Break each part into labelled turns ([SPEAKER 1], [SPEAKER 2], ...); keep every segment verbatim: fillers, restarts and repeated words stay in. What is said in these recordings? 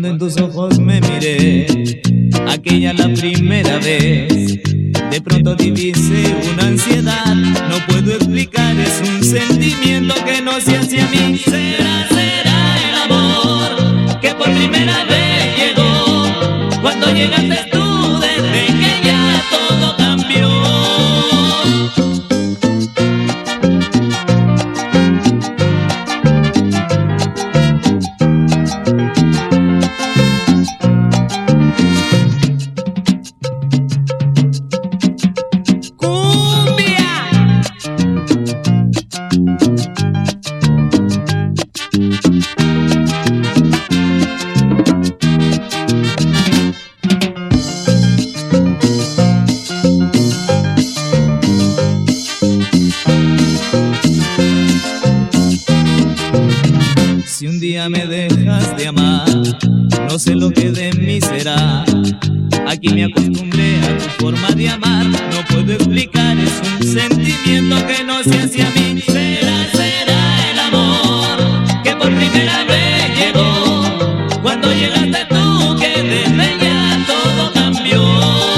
[SPEAKER 1] Cuando en tus ojos me miré, aquella la primera vez, de pronto divisé una ansiedad, no puedo explicar, es un sentimiento que no se hace a mí. Será, será el amor que por primera vez llegó, cuando llegaste tú, desde que ya todo cambió. Si un día me dejas de amar, no sé lo que de mí será. Aquí me acostumbré a tu forma de amar, no puedo explicar, es un sentimiento que no se hace a mí. Será, será el amor que por primera vez llegó, cuando llegaste tú, que desde ya todo cambió.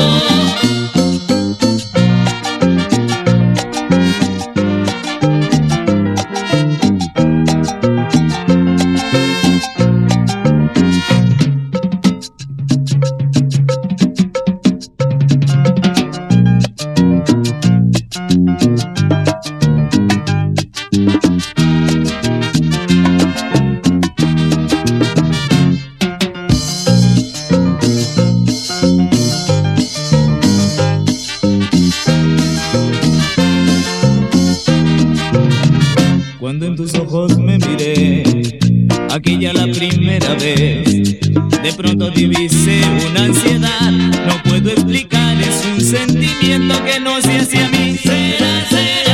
[SPEAKER 1] Cuando en tus ojos me miré, aquella la primera vez, de pronto divisé una ansiedad, no puedo explicar, es un sentimiento que no se hace a mí. Será, será